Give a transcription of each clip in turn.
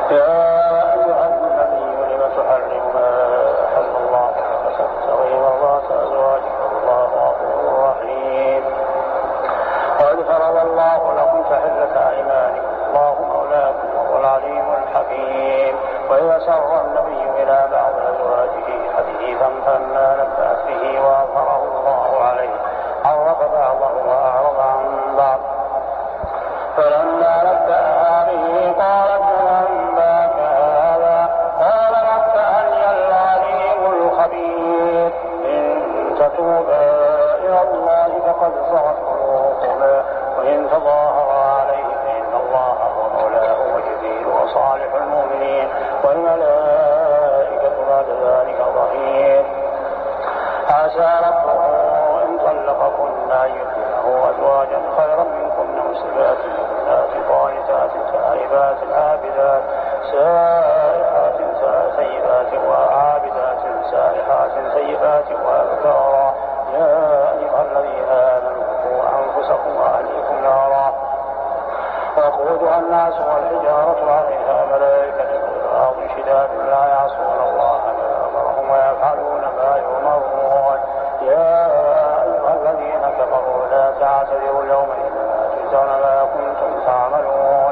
يا أيها النبي لم تحرم ما أحل الله لك تبتغي مرضات أزواجك والله غفور رحيم. قد فرض الله لكم تحلة أيمانكم الله مولاكم وهو العليم الحكيم. وإذا سر النبي إلى بعض أزواجه حديثا فلما نبأت به وأظهره الله عليه عرف بعضه وأعرض عن بعض فلما نبأها به قالت من أنباك هذا قال نبأني العليم الخبير. إن تتوبا إلى الله فقد صغت قلوبكما وإن تظاهر عليه فإن الله هو مولاه وجبريل وصالح المؤمنين والملائكة بعد ذلك ظهير. عسى ربه إن طلقكن أن يبدله أزواجا خيرا منكن مسلمات مؤمنات قانتات تائبات عابدات سائحات سيبات وعابدات سائحات سيبات وأبكارا. يا أيها الذين آمنوا قوا أنفسكم وأهليكم نارا وقودها الناس والحجارة عليها ملائكة غلاظ شداد لا يعصون الله ما أمرهم ويفعلون ما يؤمرون. يا أيها الذين كفروا لا تعتذروا اليوم إنما تجزون ما كنتم تعملون.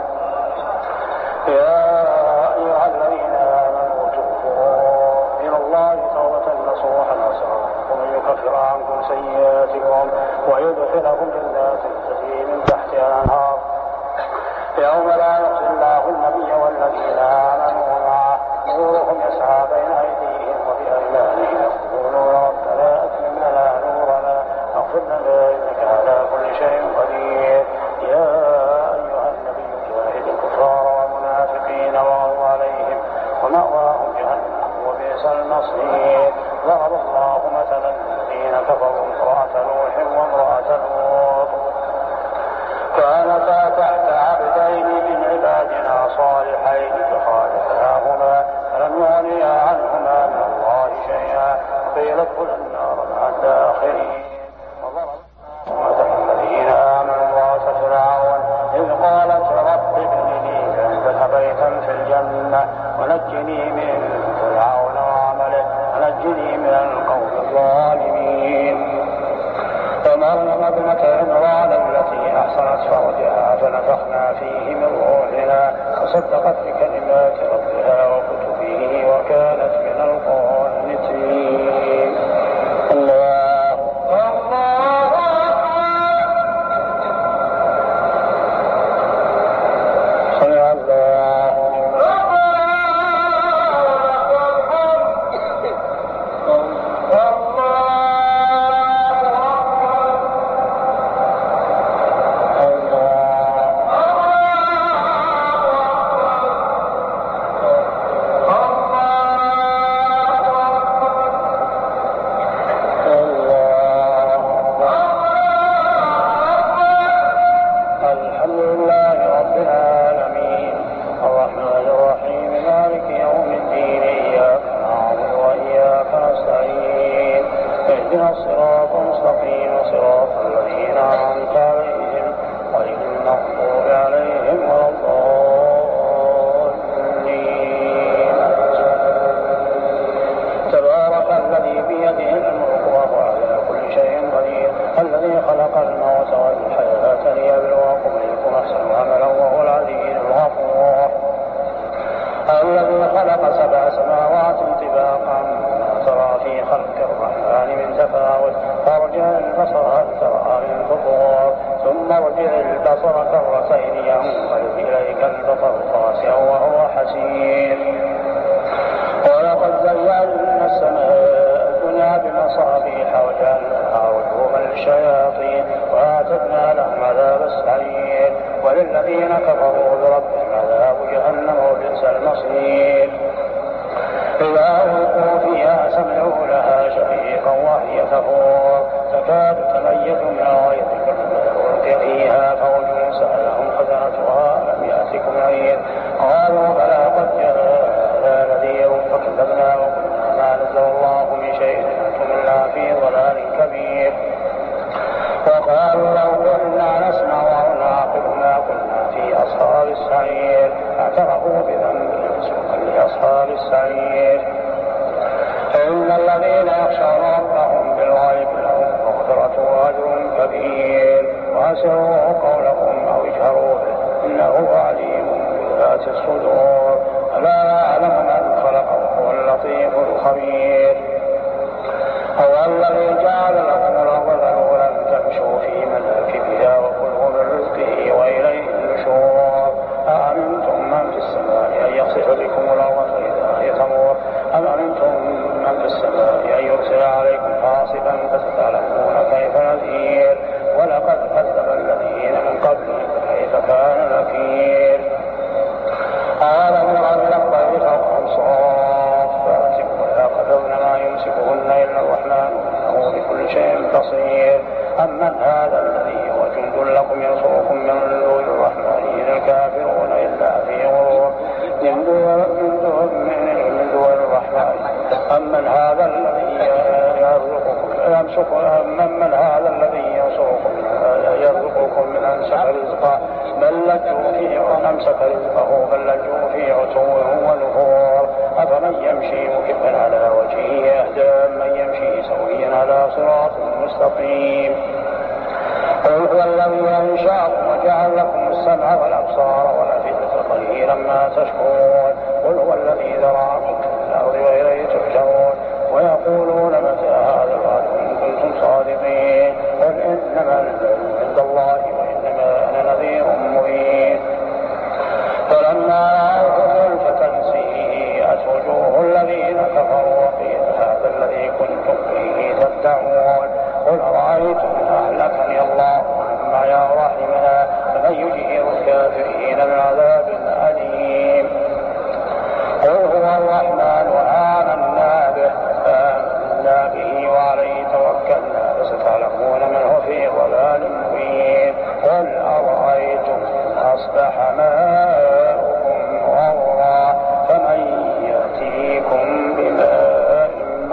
يا أيها الذين آمنوا توبوا إلى الله توبة نصوحا ومن يكفر عنكم سيئاتكم ويدخلكم جنات تجري من تحتها الأنهار يوم لا يخزي الله النبي والذين آمنوا معه نورهم يسعى بين أيديهم وبأيمانهم يقولون ربنا أتمم لنا نورنا واغفر لنا إنك على كل شيء قدير. يا أيها النبي جاهد الكفار والمنافقين واغلظ عليهم ومأواهم جهنم وبئس المصير. ضرب الله مثلا الذين كفروا امرأة نوح وامرأة لوط كانتا تحت عبدين من عبادنا صالحين فخالفاهما فلم يغنيا عنهما من الله شيئا وقيل ادخلا النار مع الداخلين. وضرب مثل الذين آمنوا امرأة فرعون إذ قالت رب ابن لي عندك بيتا في الجنة ونجني من فرعون وعمله ونجني من القوم الظالمين. فمريم ابنة عمران التي أحصنت فرجها فنفخنا فيه من روحنا وصدقت بكلمات ربها وكتبه وكانت من القانتين. الله الله سمع الله وللذين كفروا بربهم عذاب جهنم وبئس المصير. إذا ألقوا فيها سمعوا لها شهيقا وهي تفور تكاد تميز من غيظ كلما ألقي فيها فوج سألهم خزنتها ألم يأتكم نذير قالوا بلى قد جاءنا نذير فكذبنا وقلنا ما نزل الله من شيء أنتم إلا في ضلال كبير. وقالوا لو كنا نسمع أو نعقل ما كنا في أصحاب السعير. اعترفوا بذنبهم السعير. فإن الذين يخشون ربهم بالغيب لهم مغفرة وأجر كبير. وأسروا قولكم أو اجهروا به إنه عليم بذات الصدور. ألا يعلم من خلق وهو اللطيف الخبير. هو الذي جعل لكم الأرض ذلولا تمشوا في مناكبها وكلوا من رزقه وإليه النشور. أأمنتم من في السماء أن يخسف بكم الأرض فإذا هي تمور أم أمنتم من في السماء أن يرسل عليكم حاصبا فستعلمون كيف نذير. ولقد كذب الذين من قبلهم فكيف كان نكير. ألم يروا إلى الطير فوقهم صافات ويقبضن ما يمسكهن إلا الرحمن إنه بكل شيء بصير. أمن هذا الذي هو جند لكم ينصركم من دون الرحمن إن الكافرون إلا في غرور. من دون الرحمن. أمن هذا الذي يرزقكم من أمسك رزقه بل لجوا في عتو ونفور. أفمن يمشي مكبا على وجهه أهدى من يمشي سويا على صراط مستقيم. قل هو الذي أنشأكم وجعل لكم السمع والأبصار والأفئدة قليلا ما تشكرون. قل هو الذي ذرأكم في الأرض وإليه تحشرون. ويقولون متى هذا الوعد إن كنتم صادقين. قل إنما العلم عند الله وإنما أنا نذير مبين. فلما رأوه زلفة سيئت وجوه الذين كفروا وقيل هذا الذي كنتم فيه تدعون. قل أرأيتم إن أهلكني الله ومن معي رحمنا فمن يجير الكافرين من عذاب أليم. قل هو الرحمن وآمنا به وعليه توكلنا فستعلمون من هو في ضلال مبين. قل أرأيتم إن أصبح ماؤكم غورا فمن يأتيكم بماء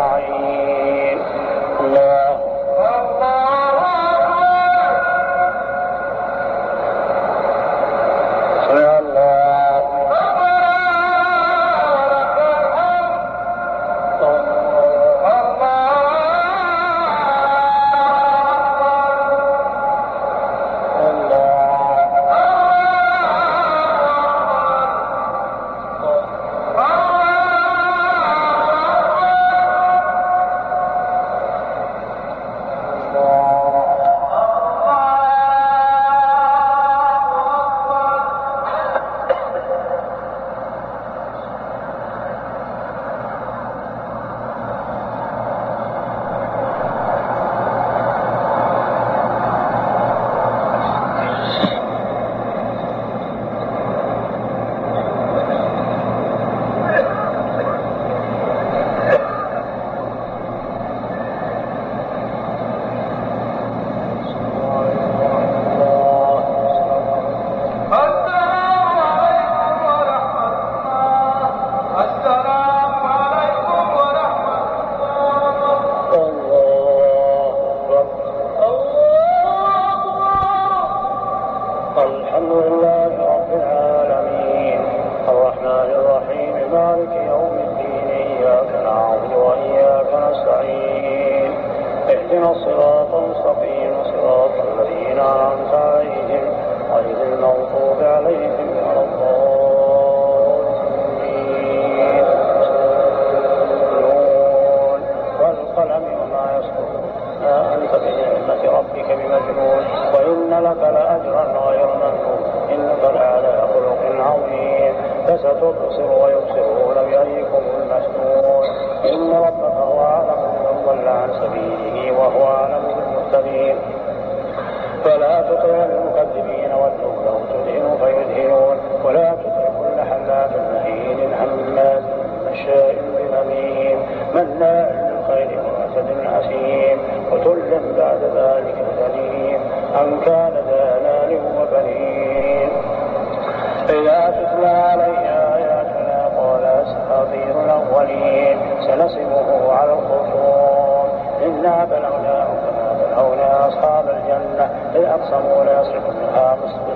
معين. الله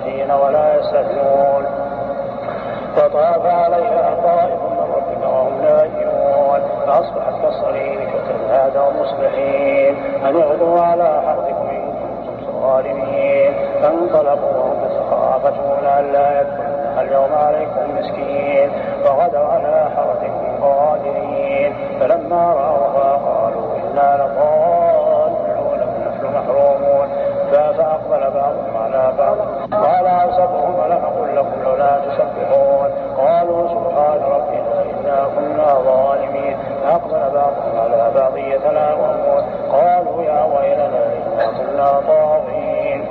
فطاف عليها طائف من ربك وهم مصبحين أن اغدوا على حرثكم إن كنتم صارمين. فانطلقوا وهم يتخافتون ألا يدخلنها اليوم عليكم مسكين فغدوا على حرثكم قادرين. فلما رأوها قالوا إنا لضالون بل نحن محرومون. فأقبل بعضهم على بعض قال أوسطهم ألم أقل لكم لولا تسبحون قالوا سبحان ربنا إنا كنا ظالمين. فأقبل بعضهم على بعض يتلاومون قالوا يا ويلنا إنا كنا طاغين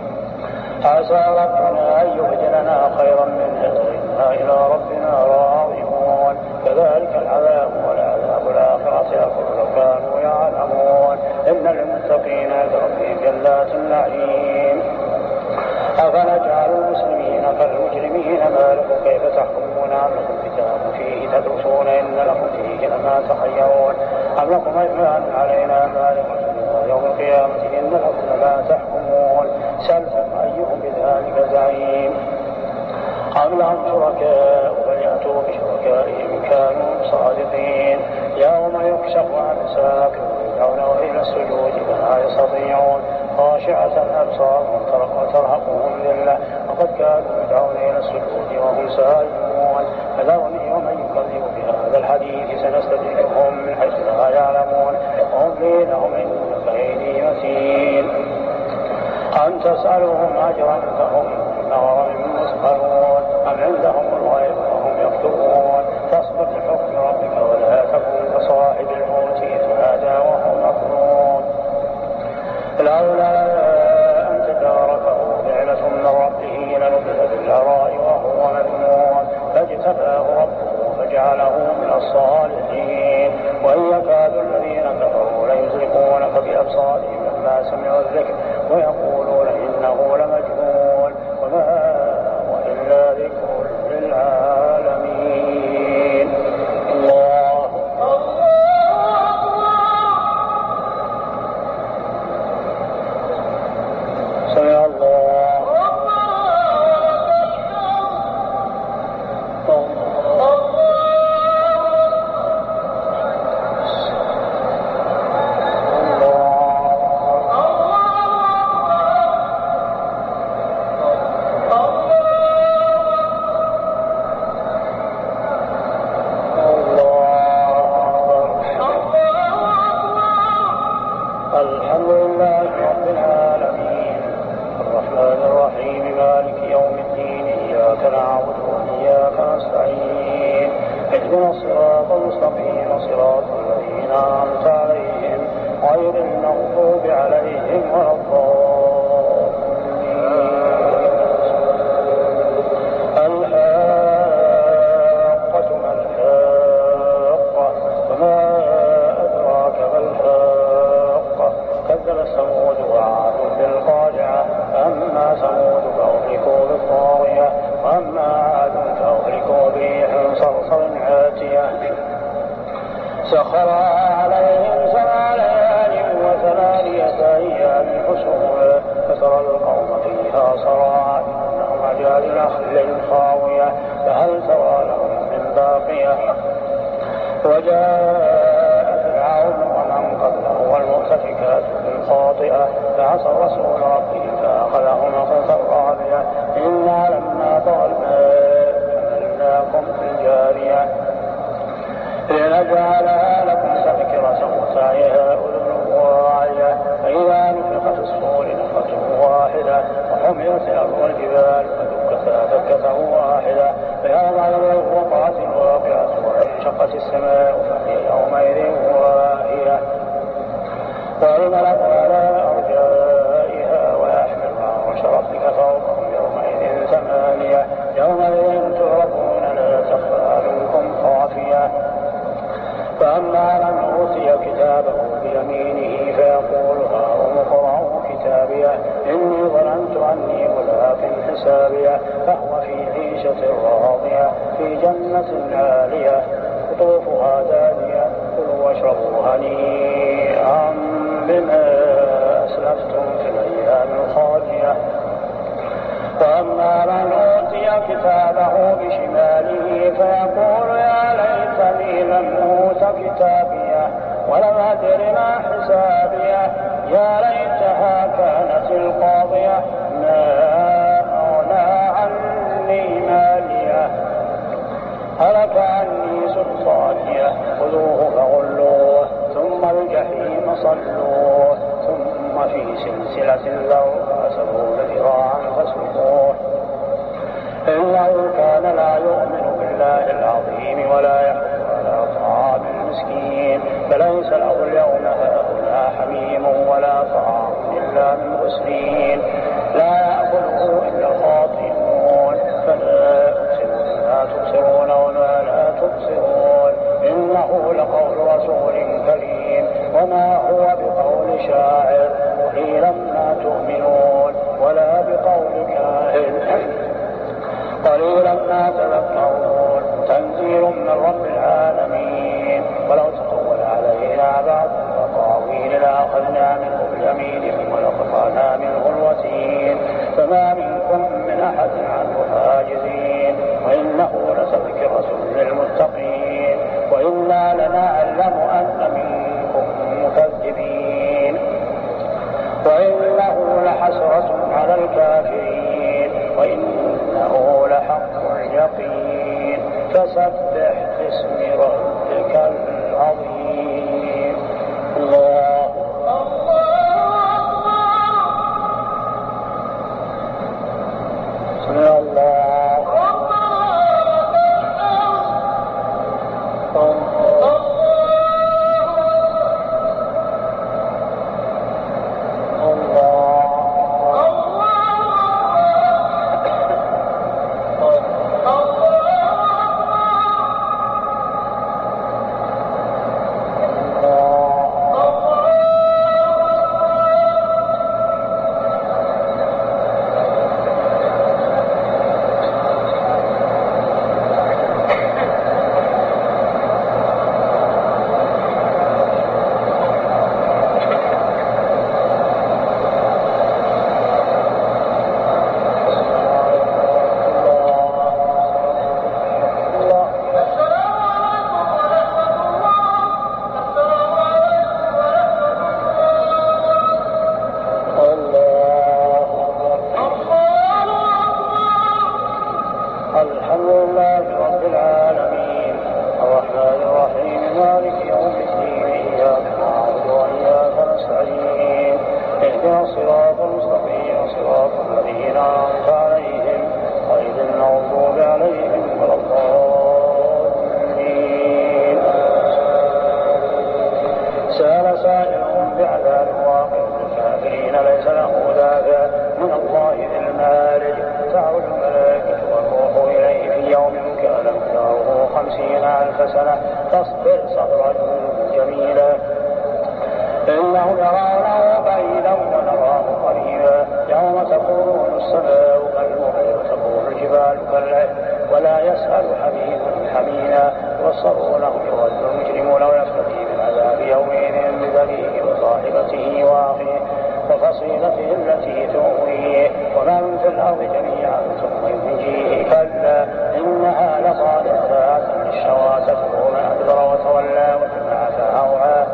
عسى ربنا أن يبدلنا خيرا منها وإنا إلى ربنا راغبون. كذلك العذاب والعذاب الآخرة أكبر لو كانوا يعلمون. إن المتقين عند ربهم جنات النعيم. أفنجعل المسلمين كالمجرمين ما لكم كيف تحكمون أم لكم كتاب فيه تدرسون إن لكم فيه لما تخيرون أم لكم أيمان علينا بالغة يوم القيامة إن لكم لما تحكمون. سلهم أيهم بذلك زعيم. أم لهم شركاء فليأتوا بشركائهم إن كانوا صادقين. يوم يكشف عن ساق ويدعون إلى السجود فلا يستطيعون خاشعة أبصارهم ترهقهم ذلة وقد كانوا يدعون إلى السجود وهم سالمون. فذرني ومن يكذب بهذا الحديث سنستدرجهم من حيث لا يعلمون وأملي لهم إن كيدي متين. أم تسألهم أجرا فهم من مغرم مثقلون أم عندهم الغيب وهم يكتبون. فاصبر لحكم ربك ولا تكن كصاحب الحوت إذ نادى وهو مكظوم لولا أن تداركه نعمة من ربه لنبذ بالعراء وهو مذموم فاجتباه ربه فجعله من الصالحين. وإن يكاد الذين كفروا ليزلقونك بأبصارهم لما سمعوا الذكر ويقولون إنه لمجنون وما هو إلا ذكر للعالمين. الله سمع الله سخرها عليهم 7 ليال و8 أيام حسوما فترى القوم فيها صراعا إنهم أجاز نخل خاوية فهل ترى لهم من باقية. وجاء فرعون ومن قبله والمؤتفكات بالخاطئة فعصوا رسول ربهم فأخذهم أخذة رابية. إنا لما طغى الماء حملناكم في الجارية لنجعلها لكم تذكرة وتعيها أذن واعية. فإذا نفخ في الصور نفخة واحدة وحملت الأرض والجبال فدكتا دكة واحدة فيومئذ وقعت الواقعة وانشقت السماء فهي يومئذ واهية. والملك على أرجائها ويحمل عرش ربك فوقهم يومئذ 8 يومئذ تعرضون لا تخفى منكم خافية. فأما من أوتي كتابه بيمينه فيقول هاؤم اقرءوا كتابيه إني ظننت أني ملاق حسابيه فهو في عيشة راضية في جنة عالية قطوفها دانية كلوا واشربوا هنيئا بما أسلفتم في الأيام الخالية. وأما من أوتي كتابه بشماله فيقول يا ليتني لم أوت كتابيه ولم أدر ما حسابيه يا ليتها كانت القاضية ما أغنى عني ماليه هلك عني سلطانيه خذوه فغلوه ثم الجحيم صلوه ثم في سلسلة ذرعها 70 ذراعا فاسلكوه إنه كان لا يؤمن بالله العظيم ولا يحض على طعام المسكين فليس له اليوم هاهنا حميم ولا طعام إلا من غسلين لا يأكله إلا الخاطئون فلا أقسم بما تبصرون وما لا تبصرون إنه لقول رسول كريم وما هو بقول شاعر قليلا ما تؤمنون ولا بقول كاهن قليلا ما تذكرون تنزيل من رب العالمين ولو تقول علينا بعض الأقاويل لأخذنا منه باليمين ولقطعنا منه الوتين فما منكم من أحد عنه حاجزين وإنه لتذكرة للمتقين وإنا لنعلم أن منكم مكذبين وإنه لحسرة على الكافرين وإنه لحق اليقين فسبح باسم ربك العظيم الله سمع الله فاصبر صبرا جميلا إنهم يرونه بعيدا ونراه قريبا يوم تكون السماء كالمهل وتكون الجبال كالعهن ولا يسأل حميم حميما يبصرونهم يود المجرمون ويفتدي من عذاب يومئذ ببنيه وصاحبته وأخيه وفصيلته التي تؤويه ومن في الأرض جميعا ثم ينجيه كلا إنها لصالحات للشوى تدعو من أدبر وتولى وجمع فأوعى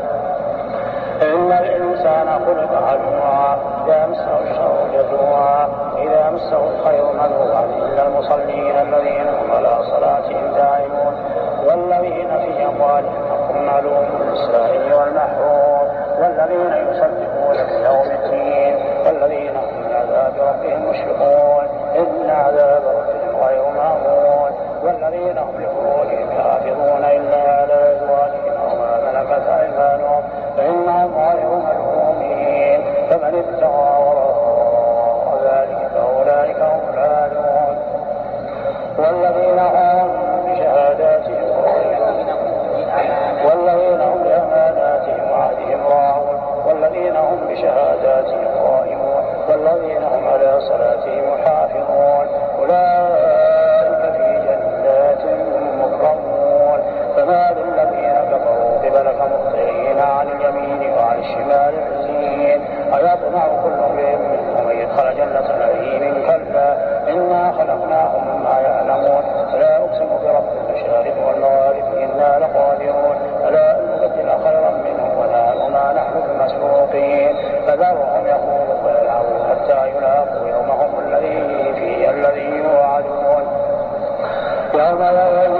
إن الإنسان خلق هلوعا إذا مسه الشر جزوعا إذا مسه الخير منوعا إلا المصلين الذين هم على صلاتهم دائمون والذين في أموالهم حق معلوم للسائل والمحروم والذين يصدقون بيوم الدين والذين هم من عذاب ربهم مشفقون إن عذاب ربهم غير مأمون والذين هم لفروجهم حافظون إلا على أزواجهم أو ما ملكت أيمانهم فإنهم غير ملومين فمن ابتغى وراء ذلك فأولئك هم العادون والذين هم بشهاداتهم وعدهم راعون والذين هم بشهاداتهم قائمون والذين هم على صلاتهم محافظون أولئك في جنات مكرمون فما للذين كفروا قبلك مهطعين عن اليمين وعن الشمال عزين أيطمع كل امرئ منهم أن يدخل جنة نعيم كلا إنا خلقناهم مما يعلمون فلا أقسم برب المشارق والمغارب إنا لقادرون ألا أن نبدل خيرا منهم يوم لا